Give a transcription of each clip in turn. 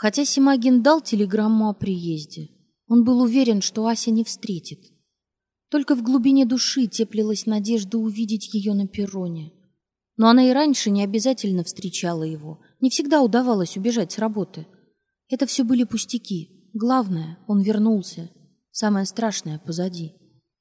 Хотя Симагин дал телеграмму о приезде, он был уверен, что Ася не встретит. Только в глубине души теплилась надежда увидеть ее на перроне. Но она и раньше не обязательно встречала его, не всегда удавалось убежать с работы. Это все были пустяки. Главное, он вернулся. Самое страшное позади.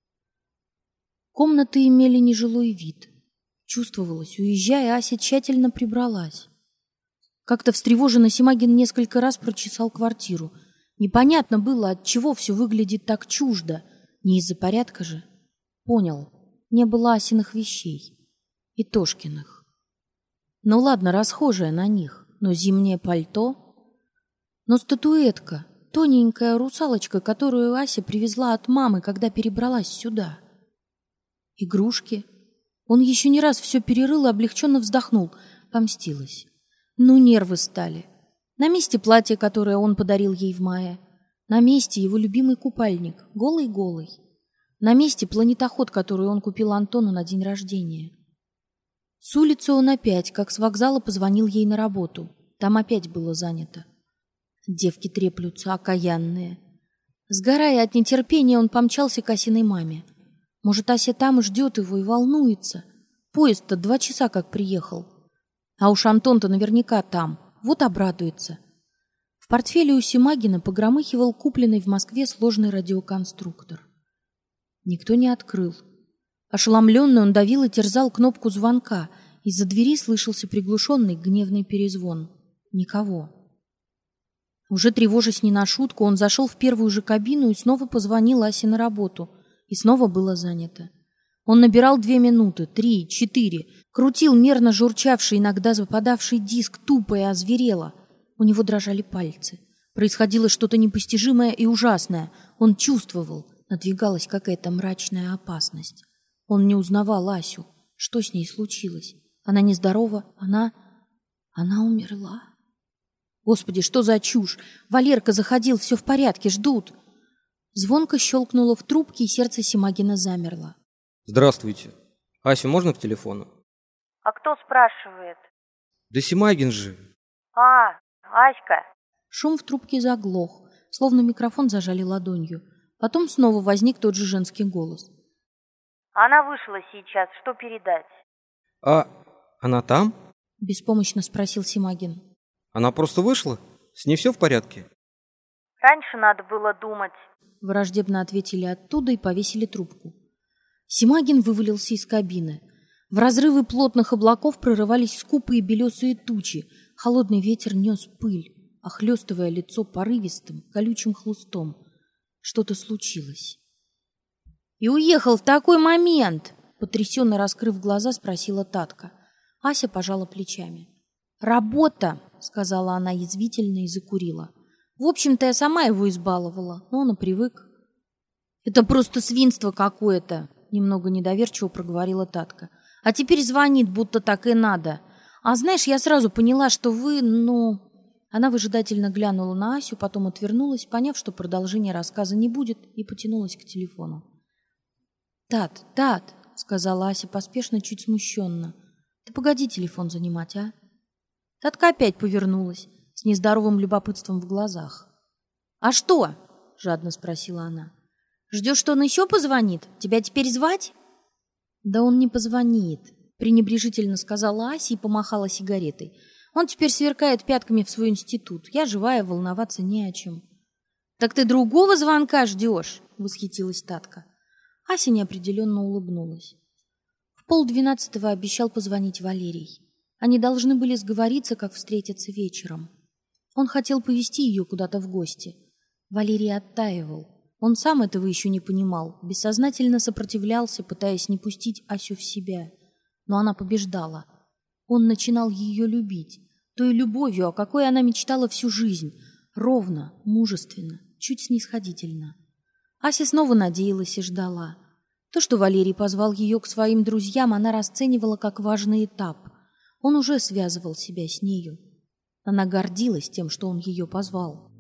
Комнаты имели нежилой вид. Чувствовалось, уезжая, Ася тщательно прибралась. Как-то встревоженно Симагин несколько раз прочесал квартиру. Непонятно было, отчего все выглядит так чуждо. Не из-за порядка же. Понял, не было Асиных вещей. И Тошкиных. Ну ладно, расхожее на них, но зимнее пальто. Но статуэтка, тоненькая русалочка, которую Ася привезла от мамы, когда перебралась сюда. Игрушки. Он еще не раз все перерыл и облегченно вздохнул. Помстилась. Ну, нервы стали. На месте платье, которое он подарил ей в мае. На месте его любимый купальник, голый-голый. На месте планетоход, который он купил Антону на день рождения. С улицы он опять, как с вокзала, позвонил ей на работу. Там опять было занято. Девки треплются, окаянные. Сгорая от нетерпения, он помчался к Асиной маме. Может, Ася там и ждет его, и волнуется. Поезд-то 2 часа как приехал. А уж Антон-то наверняка там. Вот обрадуется. В портфеле у Симагина погромыхивал купленный в Москве сложный радиоконструктор. Никто не открыл. Ошеломленный он давил и терзал кнопку звонка. Из-за двери слышался приглушенный гневный перезвон. Никого. Уже тревожась не на шутку, он зашел в первую же кабину и снова позвонил Асе на работу. И снова было занято. Он набирал 2 минуты, 3, 4, крутил мерно журчавший, иногда западавший диск, тупо и озверело. У него дрожали пальцы. Происходило что-то непостижимое и ужасное. Он чувствовал, надвигалась какая-то мрачная опасность. Он не узнавал Асю. Что с ней случилось? Она нездорова? Она умерла. Господи, что за чушь? Валерка заходил, все в порядке, ждут. Звонко щелкнуло в трубке, и сердце Симагина замерло. Здравствуйте. Асю можно к телефону? А кто спрашивает? Да Симагин же. Аська. Шум в трубке заглох, словно микрофон зажали ладонью. Потом снова возник тот же женский голос. Она вышла сейчас, что передать? А она там? Беспомощно спросил Симагин. Она просто вышла? С ней все в порядке? Раньше надо было думать. Враждебно ответили оттуда и повесили трубку. Симагин вывалился из кабины. В разрывы плотных облаков прорывались скупые белесые тучи. Холодный ветер нес пыль, охлестывая лицо порывистым, колючим хлыстом. Что-то случилось. «И уехал в такой момент!» Потрясенно раскрыв глаза, спросила Татка. Ася пожала плечами. «Работа!» — сказала она язвительно и закурила. «В общем-то, я сама его избаловала, но он и привык». «Это просто свинство какое-то!» — немного недоверчиво проговорила Татка. «А теперь звонит, будто так и надо. А знаешь, я сразу поняла, что вы, Она выжидательно глянула на Асю, потом отвернулась, поняв, что продолжения рассказа не будет, и потянулась к телефону. «Тат», — сказала Ася поспешно, чуть смущенно. «Ты погоди телефон занимать, а?» Татка опять повернулась, с нездоровым любопытством в глазах. «А что?» — жадно спросила она. «Ждешь, что он еще позвонит? Тебя теперь звать?» «Да он не позвонит», — пренебрежительно сказала Ася и помахала сигаретой. «Он теперь сверкает пятками в свой институт. Я живая, волноваться не о чем». «Так ты другого звонка ждешь?» — восхитилась Татка. Ася неопределенно улыбнулась. В 11:30 обещал позвонить Валерий. Они должны были сговориться, как встретиться вечером. Он хотел повезти ее куда-то в гости. Валерий оттаивал. Он сам этого еще не понимал, бессознательно сопротивлялся, пытаясь не пустить Асю в себя. Но она побеждала. Он начинал ее любить, той любовью, о какой она мечтала всю жизнь, ровно, мужественно, чуть снисходительно. Ася снова надеялась и ждала. То, что Валерий позвал ее к своим друзьям, она расценивала как важный этап. Он уже связывал себя с нею. Она гордилась тем, что он ее позвал.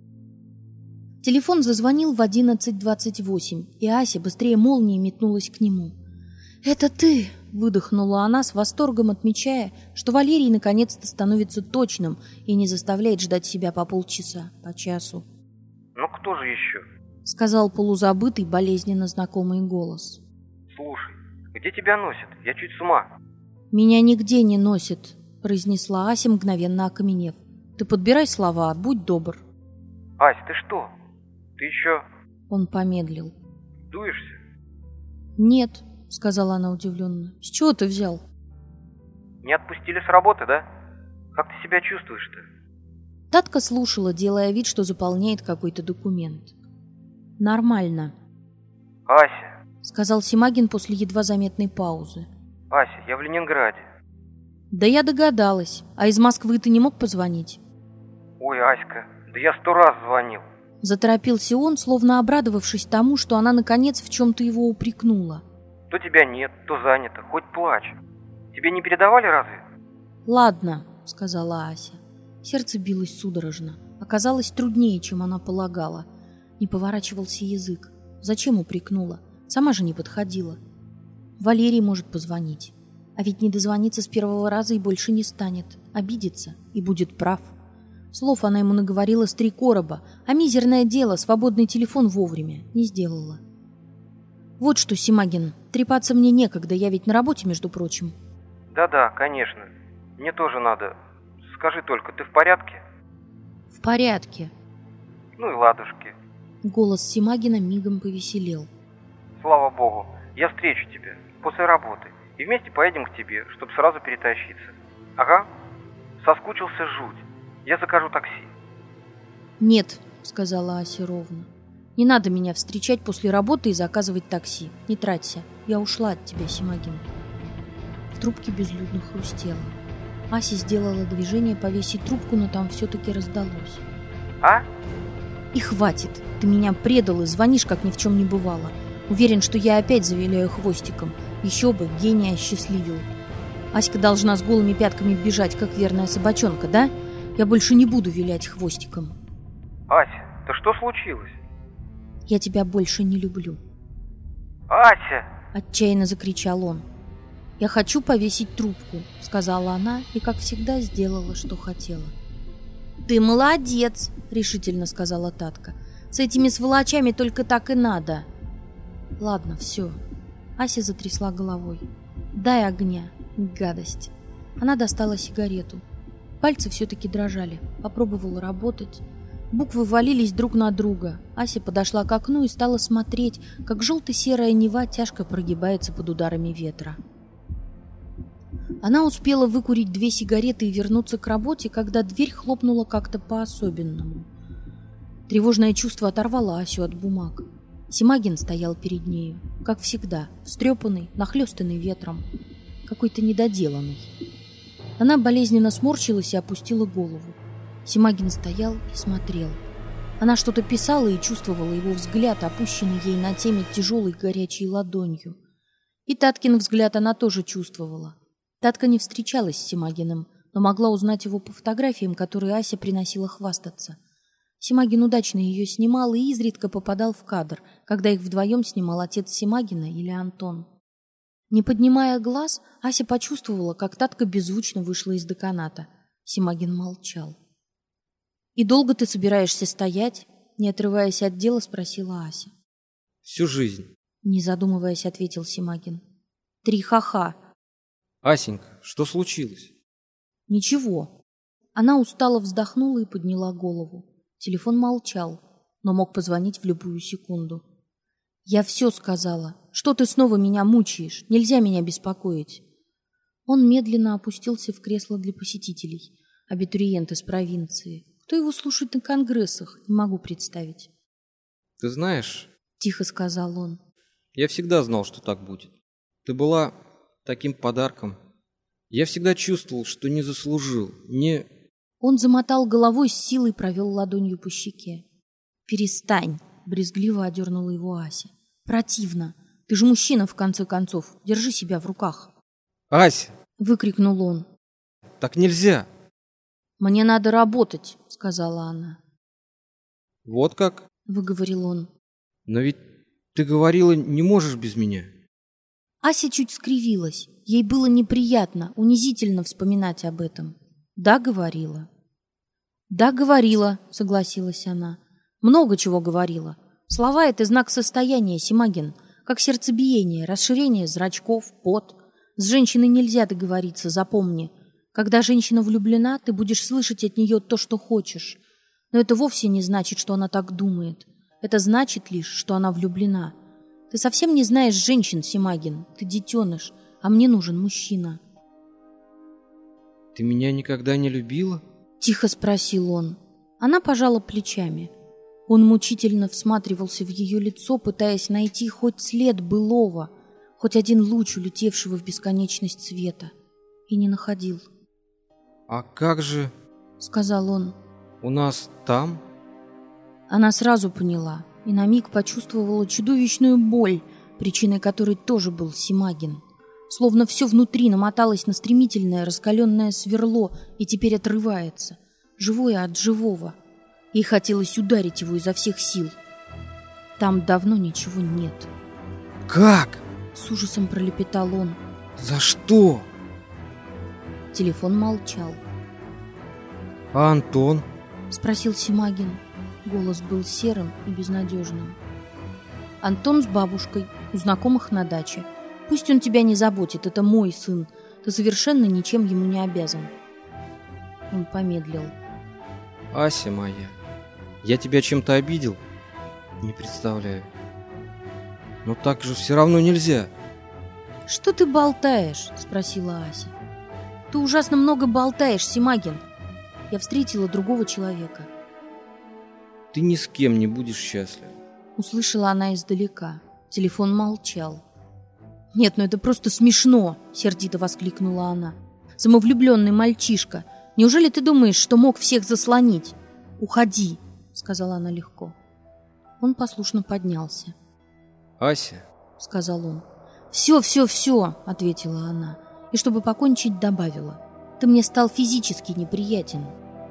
Телефон зазвонил в 11:28, и Ася быстрее молнии метнулась к нему. «Это ты!» — выдохнула она с восторгом, отмечая, что Валерий наконец-то становится точным и не заставляет ждать себя по полчаса, по часу. «Ну кто же еще?» — сказал полузабытый, болезненно знакомый голос. «Слушай, где тебя носит? Я чуть с ума». «Меня нигде не носит», — произнесла Ася, мгновенно окаменев. «Ты подбирай слова, будь добр». «Ась, ты что? Ты еще Он помедлил. дуешься?» «Нет», — сказала она удивленно. «С чего ты взял?» Не отпустили с работы, да? Как ты себя чувствуешь-то?» Татка слушала, делая вид, что заполняет какой-то документ. «Нормально», «Ася, — сказал Симагин после едва заметной паузы. Ася, я в Ленинграде». «Да я догадалась. А из Москвы ты не мог позвонить?» «Ой, Аська, да я 100 раз звонил». Заторопился он, словно обрадовавшись тому, что она, наконец, в чем-то его упрекнула. То тебя нет, то занято, хоть плачь. Тебе не передавали разве?» «Ладно», — сказала Ася. Сердце билось судорожно. Оказалось труднее, чем она полагала. Не поворачивался язык. Зачем упрекнула? Сама же не подходила. Валерий может позвонить. А ведь не дозвониться с первого раза и больше не станет. Обидится и будет прав. Слов она ему наговорила с 3 короба, а мизерное дело, свободный телефон вовремя, не сделала. «Вот что, Симагин, трепаться мне некогда, я ведь на работе, между прочим». «Да-да, конечно. Мне тоже надо. Скажи только, ты в порядке?» «В порядке». «Ну и ладушки. Голос Симагина мигом повеселел. Слава богу, я встречу тебя после работы. И вместе поедем к тебе, чтобы сразу перетащиться. Ага. Соскучился жуть. Я закажу такси». «Нет», — сказала Ася ровно. «Не надо меня встречать после работы и заказывать такси. Не траться. Я ушла от тебя, Симагин». В трубке безлюдно хрустело. Ася сделала движение повесить трубку, но там все-таки раздалось. «А?» «И хватит. Ты меня предал и звонишь, как ни в чем не бывало. Уверен, что я опять завиляю хвостиком. Еще бы, гения осчастливил. Аська должна с голыми пятками бежать, как верная собачонка, да? Я больше не буду вилять хвостиком». «Ася, да что случилось?» «Я тебя больше не люблю», «Ася!» — отчаянно закричал он. «Я хочу повесить трубку», — сказала она и, как всегда, сделала, что хотела. «Ты молодец», — решительно сказала Татка. «С этими сволочами только так и надо». «Ладно, все». Ася затрясла головой. «Дай огня, гадость». Она достала сигарету. Пальцы все-таки дрожали. Попробовала работать. Буквы валились друг на друга. Ася подошла к окну и стала смотреть, как желто-серая Нева тяжко прогибается под ударами ветра. Она успела выкурить 2 сигареты и вернуться к работе, когда дверь хлопнула как-то по-особенному. Тревожное чувство оторвало Асю от бумаг. Симагин стоял перед нею, как всегда, встрепанный, нахлёстанный ветром, какой-то недоделанный. Она болезненно сморщилась и опустила голову. Симагин стоял и смотрел. Она что-то писала и чувствовала его взгляд, опущенный ей на теме тяжелой горячей ладонью. И Таткин взгляд она тоже чувствовала. Татка не встречалась с Симагиным, но могла узнать его по фотографиям, которые Ася приносила хвастаться. Симагин удачно ее снимал и изредка попадал в кадр, когда их вдвоем снимал отец Симагина или Антон. Не поднимая глаз, Ася почувствовала, как Татка беззвучно вышла из деканата. Симагин молчал. «И долго ты собираешься стоять?» Не отрываясь от дела, спросила Ася. Всю жизнь. Не задумываясь, ответил Симагин. 3 ха-ха. Асенька, что случилось? Ничего. Она устало вздохнула и подняла голову. Телефон молчал, но мог позвонить в любую секунду. «Я все сказала. Что ты снова меня мучаешь? Нельзя меня беспокоить». Он медленно опустился в кресло для посетителей. Абитуриент из провинции. Кто его слушает на конгрессах, не могу представить. Ты знаешь, Тихо сказал он. я всегда знал, что так будет. Ты была таким подарком. Я всегда чувствовал, что не заслужил, не... Он замотал головой, с силой провел ладонью по щеке. «Перестань!» — брезгливо одернула его Ася. «Противно! Ты же мужчина, в конце концов. Держи себя в руках!» Ася! — выкрикнул он. Так нельзя! «Мне надо работать!» — сказала она. Вот как? — выговорил он. Но ведь ты говорила, не можешь без меня. Ася чуть скривилась. Ей было неприятно, унизительно вспоминать об этом. Да, говорила. Да, говорила, согласилась она. Много чего говорила. Слова — это знак состояния, Симагин. Как сердцебиение, расширение зрачков, пот. С женщиной нельзя договориться, запомни. Когда женщина влюблена, ты будешь слышать от нее то, что хочешь. Но это вовсе не значит, что она так думает. Это значит лишь, что она влюблена. Ты совсем не знаешь женщин, Симагин. Ты детеныш, а мне нужен мужчина. Ты меня никогда не любила? Тихо спросил он. Она пожала плечами. Он мучительно всматривался в ее лицо, пытаясь найти хоть след былого, хоть один луч, улетевшего в бесконечность света. И не находил. А как же... Сказал он. У нас там? Она сразу поняла и на миг почувствовала чудовищную боль, причиной которой тоже был Симагин. Словно все внутри намоталось на стремительное раскаленное сверло и теперь отрывается, живое от живого. Ей хотелось ударить его изо всех сил. Там давно ничего нет. Как? С ужасом пролепетал он. За что? Телефон молчал. А Антон? Спросил Симагин. Голос был серым и безнадежным. Антон с бабушкой, у знакомых на даче. Пусть он тебя не заботит, это мой сын. Ты совершенно ничем ему не обязан. Он помедлил. Ася моя, я тебя чем-то обидел? Не представляю. Но так же все равно нельзя. Что ты болтаешь? Спросила Ася. Ты ужасно много болтаешь, Симагин. Я встретила другого человека. Ты ни с кем не будешь счастлив. Услышала она издалека. Телефон молчал. «Нет, ну это просто смешно!» — сердито воскликнула она. «Самовлюбленный мальчишка! Неужели ты думаешь, что мог всех заслонить? Уходи!» — сказала она легко. Он послушно поднялся. Ася, — сказал он. «Все!» — ответила она. И чтобы покончить, добавила. «Ты мне стал физически неприятен».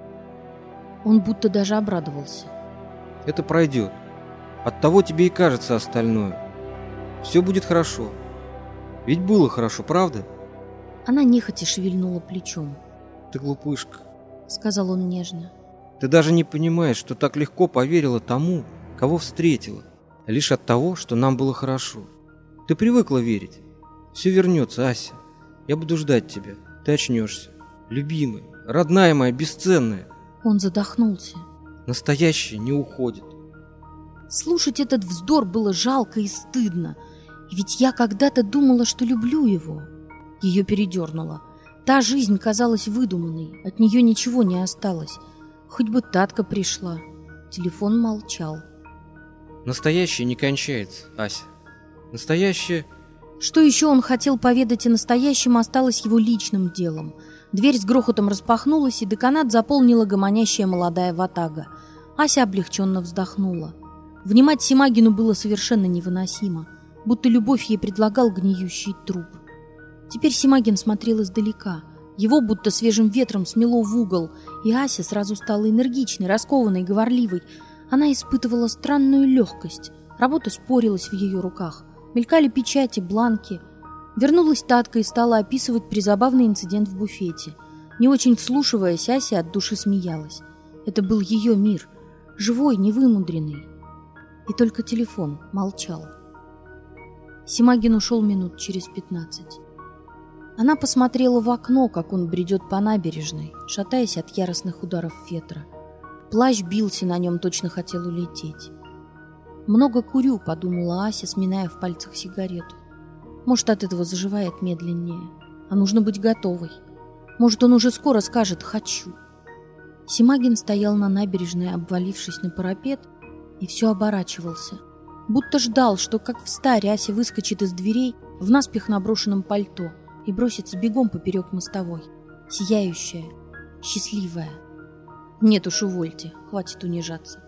Он будто даже обрадовался. это пройдет. Оттого тебе и кажется остальное. Все будет хорошо. Ведь было хорошо, правда? Она нехотя шевельнула плечом. Ты глупышка, — сказал он нежно. Ты даже не понимаешь, что так легко поверила тому, кого встретила, лишь от того, что нам было хорошо. Ты привыкла верить. Все вернется, Ася. Я буду ждать тебя. Ты очнешься. Любимая, родная моя, бесценная. Он задохнулся. Настоящее не уходит. Слушать этот вздор было жалко и стыдно. И ведь я когда-то думала, что люблю его. Ее передернуло. Та жизнь казалась выдуманной. От нее ничего не осталось. Хоть бы Татка пришла. Телефон молчал. Настоящее не кончается, Ася. Настоящее... Что еще он хотел поведать о настоящем, осталось его личным делом. Дверь с грохотом распахнулась, и деканат заполнила гомонящая молодая ватага. Ася облегченно вздохнула. Внимать Симагину было совершенно невыносимо, будто любовь ей предлагал гниющий труп. Теперь Симагин смотрел издалека. Его будто свежим ветром смело в угол, и Ася сразу стала энергичной, раскованной, говорливой. Она испытывала странную легкость. Работа спорилась в ее руках. Мелькали печати, бланки. Вернулась Татка и стала описывать призабавный инцидент в буфете. Не очень вслушиваясь, Ася от души смеялась. Это был ее мир, живой, невымудренный. И только телефон молчал. Симагин ушел минут через 15. Она посмотрела в окно, как он бредет по набережной, шатаясь от яростных ударов ветра. Плащ бился на нем, точно хотел улететь. «Много курю», — подумала Ася, сминая в пальцах сигарету. «Может, от этого заживает медленнее. А нужно быть готовой. Может, он уже скоро скажет «хочу». Симагин стоял на набережной, обвалившись на парапет, и все оборачивался. Будто ждал, что, как встарь, Ася выскочит из дверей в наспех наброшенном пальто и бросится бегом поперек мостовой. Сияющая, счастливая. Нет уж, увольте, хватит унижаться.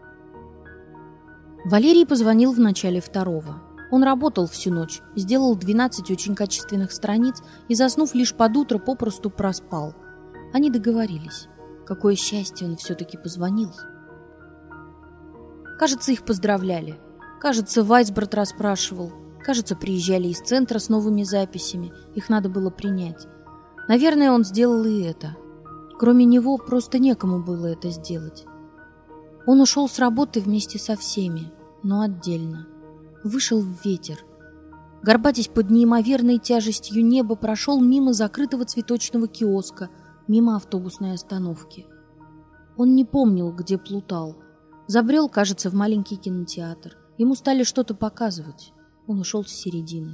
Валерий позвонил в начале 2-го. Он работал всю ночь, сделал 12 очень качественных страниц и, заснув лишь под утро, попросту проспал. Они договорились. Какое счастье, он все-таки позвонил. Кажется, их поздравляли. Кажется, Вайсброд расспрашивал. Кажется, приезжали из центра с новыми записями. Их надо было принять. Наверное, он сделал и это. Кроме него просто некому было это сделать. Он ушел с работы вместе со всеми, но отдельно. Вышел в ветер. Горбатясь под неимоверной тяжестью неба, прошел мимо закрытого цветочного киоска, мимо автобусной остановки. Он не помнил, где плутал. Забрел, кажется, в маленький кинотеатр. Ему стали что-то показывать. Он ушел с середины.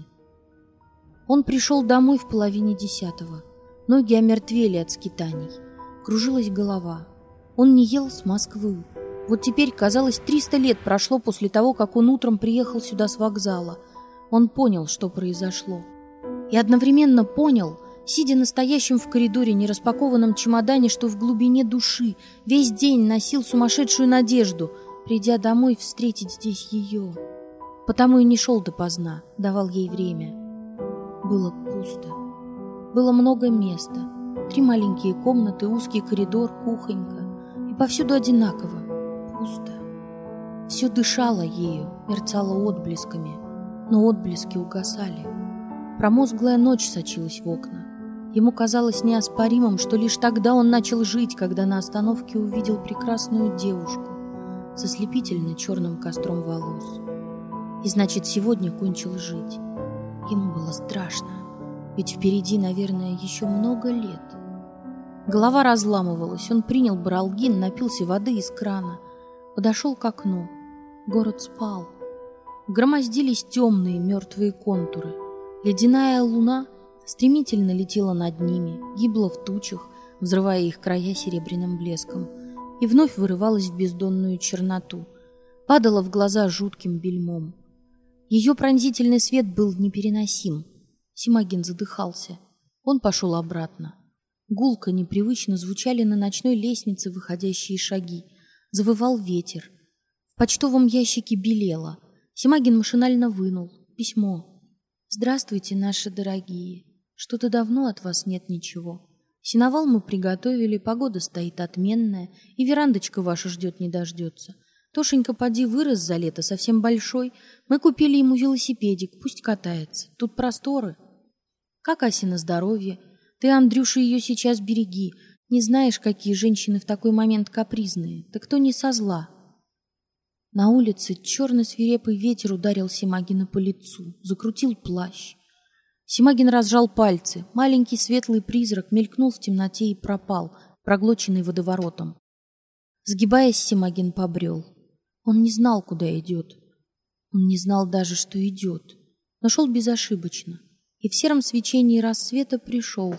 Он пришел домой в 9:30. Ноги омертвели от скитаний. Кружилась голова. Он не ел с Москвы. Вот теперь, казалось, 300 лет прошло после того, как он утром приехал сюда с вокзала. Он понял, что произошло. И одновременно понял, сидя настоящим в коридоре нераспакованном чемодане, что в глубине души весь день носил сумасшедшую надежду, придя домой, встретить здесь ее. Потому и не шел допоздна, давал ей время. Было пусто. Было много места. 3 маленькие комнаты, узкий коридор, кухонька. И повсюду одинаково. Пусто. Все дышало ею, мерцало отблесками. Но отблески угасали. Промозглая ночь сочилась в окна. Ему казалось неоспоримым, что лишь тогда он начал жить, когда на остановке увидел прекрасную девушку со слепительно черным костром волос. И значит, сегодня кончил жить. Ему было страшно, ведь впереди, наверное, еще много лет. Голова разламывалась, он принял баралгин, напился воды из крана, подошел к окну. Город спал. Громоздились темные мертвые контуры. Ледяная луна стремительно летела над ними, гибла в тучах, взрывая их края серебряным блеском, и вновь вырывалась в бездонную черноту, падала в глаза жутким бельмом. Ее пронзительный свет был непереносим. Симагин задыхался. Он пошел обратно. Гулко непривычно звучали на ночной лестнице выходящие шаги. Завывал ветер. В почтовом ящике белело. Симагин машинально вынул. Письмо. «Здравствуйте, наши дорогие. Что-то давно от вас нет ничего. Сеновал мы приготовили, погода стоит отменная, и верандочка ваша ждет не дождется. Тошенька поди вырос за лето, совсем большой. Мы купили ему велосипедик, пусть катается. Тут просторы. Как Асина здоровье? Ты, Андрюша, ее сейчас береги. Не знаешь, какие женщины в такой момент капризные. Так кто не со зла?» На улице черный свирепый ветер ударил Симагина по лицу, закрутил плащ. Симагин разжал пальцы. Маленький светлый призрак мелькнул в темноте и пропал, проглоченный водоворотом. Сгибаясь, Симагин побрел. Он не знал, куда идет. Он не знал даже, что идет. Но шел безошибочно. И в сером свечении рассвета пришел.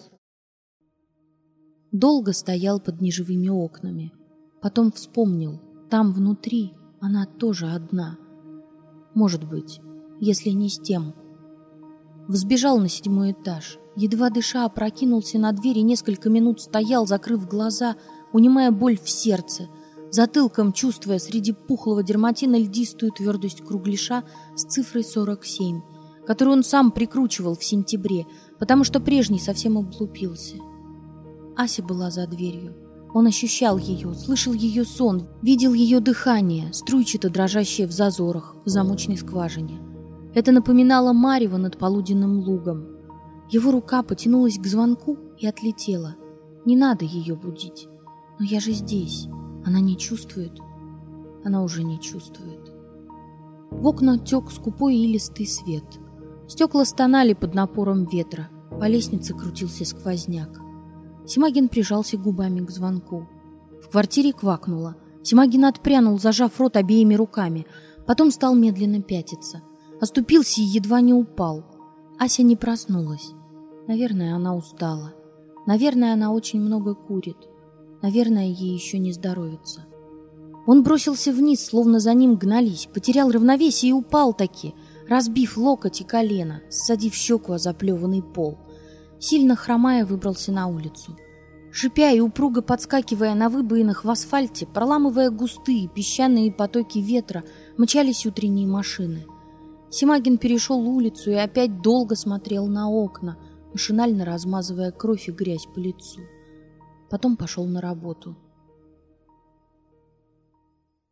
Долго стоял под неживыми окнами. Потом вспомнил. Там внутри она тоже одна. Может быть, если не с тем. Взбежал на 7-й этаж. Едва дыша, опрокинулся на дверь и несколько минут стоял, закрыв глаза, унимая боль в сердце, затылком чувствуя среди пухлого дерматина льдистую твердость кругляша с цифрой 47, которую он сам прикручивал в сентябре, потому что прежний совсем облупился. Ася была за дверью. Он ощущал ее, слышал ее сон, видел ее дыхание, струйчато дрожащее в зазорах, в замочной скважине. Это напоминало марево над полуденным лугом. Его рука потянулась к звонку и отлетела. Не надо ее будить. Но я же здесь. Она не чувствует. Она уже не чувствует. В окна тек скупой илистый свет. Стекла стонали под напором ветра. По лестнице крутился сквозняк. Симагин прижался губами к звонку. В квартире квакнуло. Симагин отпрянул, зажав рот обеими руками. Потом стал медленно пятиться. Оступился и едва не упал. Ася не проснулась. Наверное, она устала. Наверное, она очень много курит. Наверное, ей еще не здоровится. Он бросился вниз, словно за ним гнались, потерял равновесие и упал таки, разбив локоть и колено, ссадив щеку о заплеванный пол. Сильно хромая, выбрался на улицу. Шипя и упруго подскакивая на выбоинах в асфальте, проламывая густые песчаные потоки ветра, мчались утренние машины. Симагин перешел улицу и опять долго смотрел на окна, машинально размазывая кровь и грязь по лицу. Потом пошел на работу.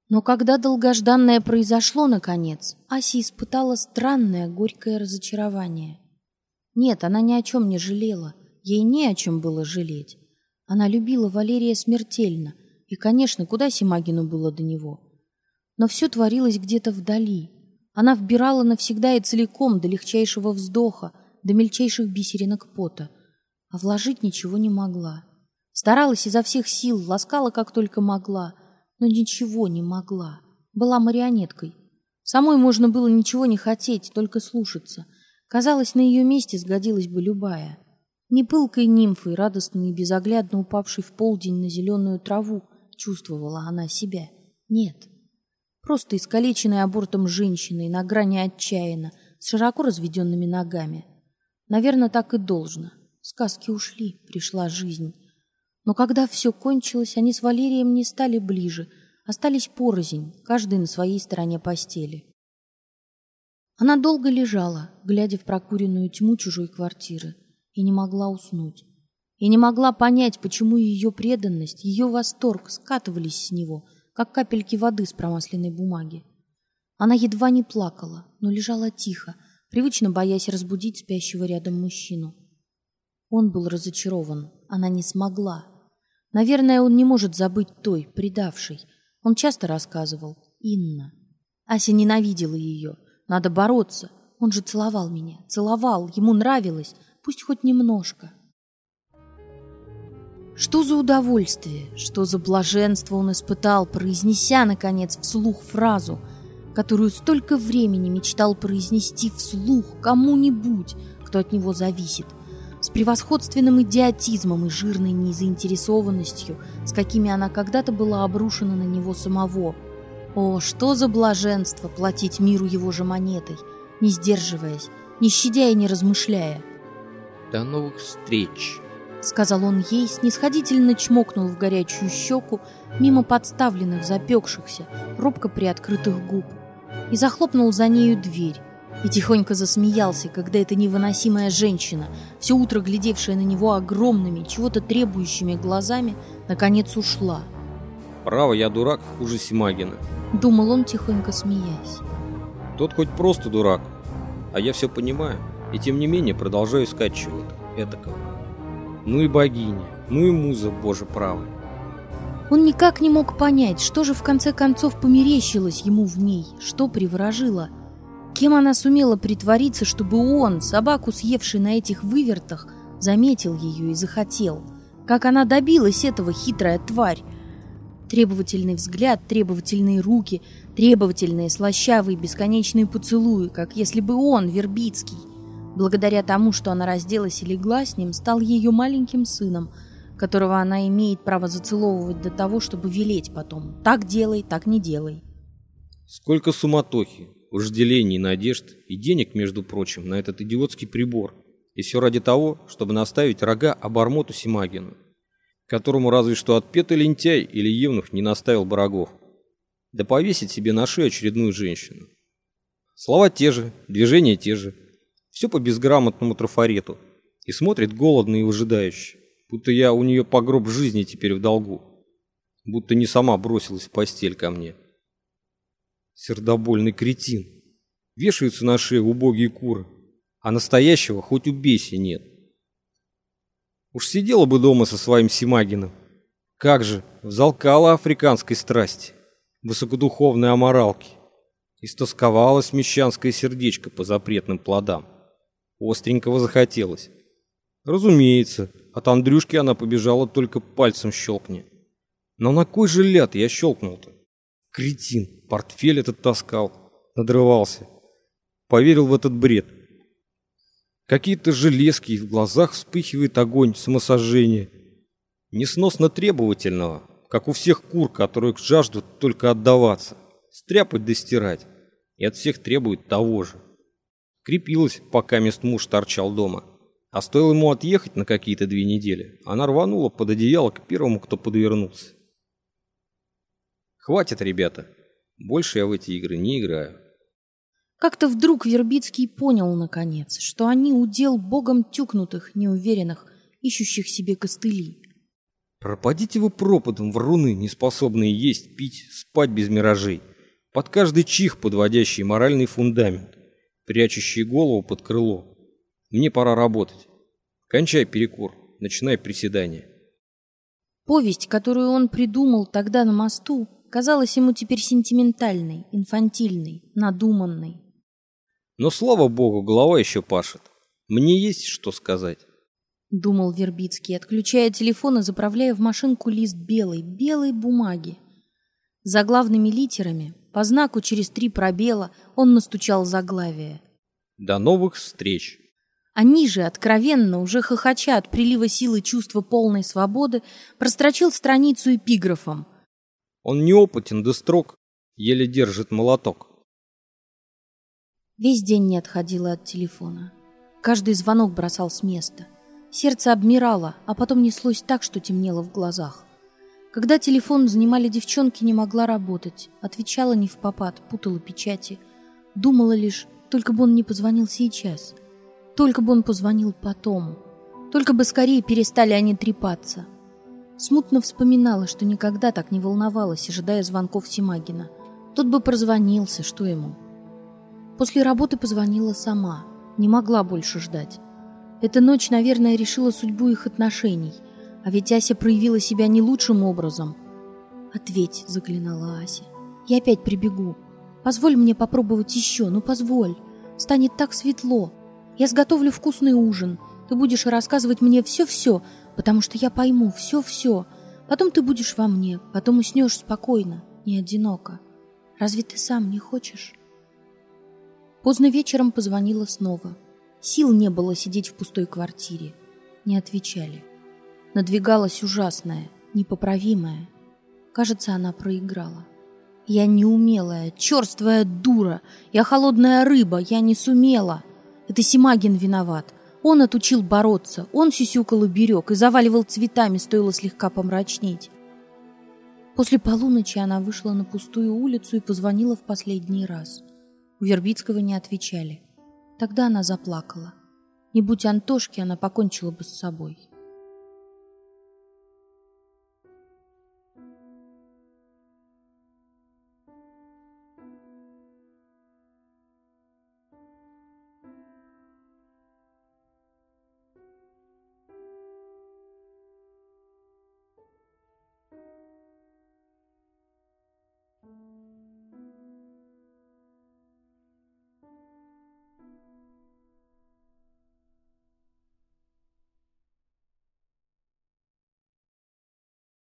Но когда долгожданное произошло, наконец, Ася испытала странное горькое разочарование. Нет, она ни о чем не жалела, ей не о чем было жалеть. Она любила Валерия смертельно, и, конечно, куда Симагину было до него. Но все творилось где-то вдали. Она вбирала навсегда и целиком, до легчайшего вздоха, до мельчайших бисеринок пота, а вложить ничего не могла. Старалась изо всех сил, ласкала как только могла, но ничего не могла. Была марионеткой. Самой можно было ничего не хотеть, только слушаться. Казалось, на ее месте сгодилась бы любая. Не пылкой нимфой, радостной и безоглядно упавшей в полдень на зеленую траву, чувствовала она себя. Нет. Просто искалеченной абортом женщиной, на грани отчаянно, с широко разведенными ногами. Наверное, так и должно. Сказки ушли, пришла жизнь. Но когда все кончилось, они с Валерием не стали ближе, остались порознь, каждый на своей стороне постели. Она долго лежала, глядя в прокуренную тьму чужой квартиры, и не могла уснуть. И не могла понять, почему ее преданность, ее восторг скатывались с него, как капельки воды с промасленной бумаги. Она едва не плакала, но лежала тихо, привычно боясь разбудить спящего рядом мужчину. Он был разочарован, она не смогла. Наверное, он не может забыть той, предавшей. Он часто рассказывал. Инна. Ася ненавидела ее. Надо бороться. Он же целовал меня. Целовал. Ему нравилось. Пусть хоть немножко. Что за удовольствие, что за блаженство он испытал, произнеся, наконец, вслух фразу, которую столько времени мечтал произнести вслух кому-нибудь, кто от него зависит. С превосходственным идиотизмом и жирной незаинтересованностью, с какими она когда-то была обрушена на него самого. О, что за блаженство платить миру его же монетой, не сдерживаясь, не щадя и не размышляя. До новых встреч, сказал он ей, снисходительно чмокнул в горячую щеку мимо подставленных, запекшихся, робко приоткрытых губ, и захлопнул за нею дверь. И тихонько засмеялся, когда эта невыносимая женщина, все утро глядевшая на него огромными, чего-то требующими глазами, наконец ушла. Право, я дурак, хуже Симагина, думал он, тихонько смеясь. Тот хоть просто дурак, а я все понимаю, и тем не менее продолжаю искать чего-то этакого. Ну и богиня, ну и муза Боже правая. Он никак не мог понять, что же в конце концов померещилось ему в ней, что приворожило. Кем она сумела притвориться, чтобы он, собаку съевший на этих вывертах, заметил ее и захотел? Как она добилась этого, хитрая тварь? Требовательный взгляд, требовательные руки, требовательные, слащавые, бесконечные поцелуи, как если бы он, Вербицкий, благодаря тому, что она разделась и легла с ним, стал ее маленьким сыном, которого она имеет право зацеловывать до того, чтобы велеть потом. Так делай, так не делай. Сколько суматохи, вожделений, надежд и денег, между прочим, на этот идиотский прибор. И все ради того, чтобы наставить рога обормоту Симагину, которому разве что отпетый лентяй или евнух не наставил бы рогов. Да повесить себе на шею очередную женщину. Слова те же, движения те же. Все по безграмотному трафарету. И смотрит голодно и выжидающе, будто я у нее по гроб жизни теперь в долгу. Будто не сама бросилась в постель ко мне. Сердобольный кретин. Вешаются на шею убогие куры, а настоящего хоть убейся нет. Уж сидела бы дома со своим Симагиным. Как же, взалкала африканской страсти, высокодуховной аморалки. Истосковалось мещанское сердечко по запретным плодам. Остренького захотелось. Разумеется, от Андрюшки она побежала только пальцем щелкни. Но на кой же ляд я щелкнул-то? Кретин, портфель этот таскал, надрывался. Поверил в этот бред. Какие-то железки, и в глазах вспыхивает огонь самосожжения. Несносно требовательного, как у всех кур, которые жаждут только отдаваться, стряпать да стирать, и от всех требует того же. Крепилась, пока мест муж торчал дома. А стоило ему отъехать на какие-то 2 недели, она рванула под одеяло к первому, кто подвернулся. Хватит, ребята. Больше я в эти игры не играю. Как-то вдруг Вербицкий понял, наконец, что они удел богом тюкнутых, неуверенных, ищущих себе костыли. Пропадите вы пропадом, вруны, неспособные есть, пить, спать без миражей. Под каждый чих подводящий моральный фундамент, прячущий голову под крыло. Мне пора работать. Кончай перекур, начинай приседания. Повесть, которую он придумал тогда на мосту, казалась ему теперь сентиментальной, инфантильной, надуманной. Но, слава богу, голова еще пашет. Мне есть что сказать. Думал Вербицкий, отключая телефон и заправляя в машинку лист белой бумаги. Заглавными литерами, по знаку через 3 пробела, он настучал заглавие. До новых встреч. Они же, откровенно, уже хохоча от прилива силы чувства полной свободы, прострочил страницу эпиграфом. Он неопытен до строк, еле держит молоток. Весь день не отходила от телефона. Каждый звонок бросал с места. Сердце обмирало, а потом неслось так, что темнело в глазах. Когда телефон занимали девчонки, не могла работать. Отвечала не впопад, путала печати. Думала лишь, только бы он не позвонил сейчас. Только бы он позвонил потом. Только бы скорее перестали они трепаться. Смутно вспоминала, что никогда так не волновалась, ожидая звонков Симагина. Тот бы прозвонился, что ему. После работы позвонила сама. Не могла больше ждать. Эта ночь, наверное, решила судьбу их отношений. А ведь Ася проявила себя не лучшим образом. «Ответь», — заклинала Ася. «Я опять прибегу. Позволь мне попробовать еще, ну позволь. Станет так светло. Я сготовлю вкусный ужин. Ты будешь рассказывать мне все-все, потому что я пойму все-все. Потом ты будешь во мне, потом уснешь спокойно, не одиноко. Разве ты сам не хочешь?» Поздно вечером позвонила снова. Сил не было сидеть в пустой квартире. Не отвечали. Надвигалась ужасная, непоправимая. Кажется, она проиграла. «Я неумелая, черствая дура. Я холодная рыба, я не сумела. Это Симагин виноват. Он отучил бороться, он сюсюкал и берег, и заваливал цветами, стоило слегка помрачнеть». После полуночи она вышла на пустую улицу и позвонила в последний раз. У Вербицкого не отвечали. Тогда она заплакала. Не будь Антошки, она покончила бы с собой.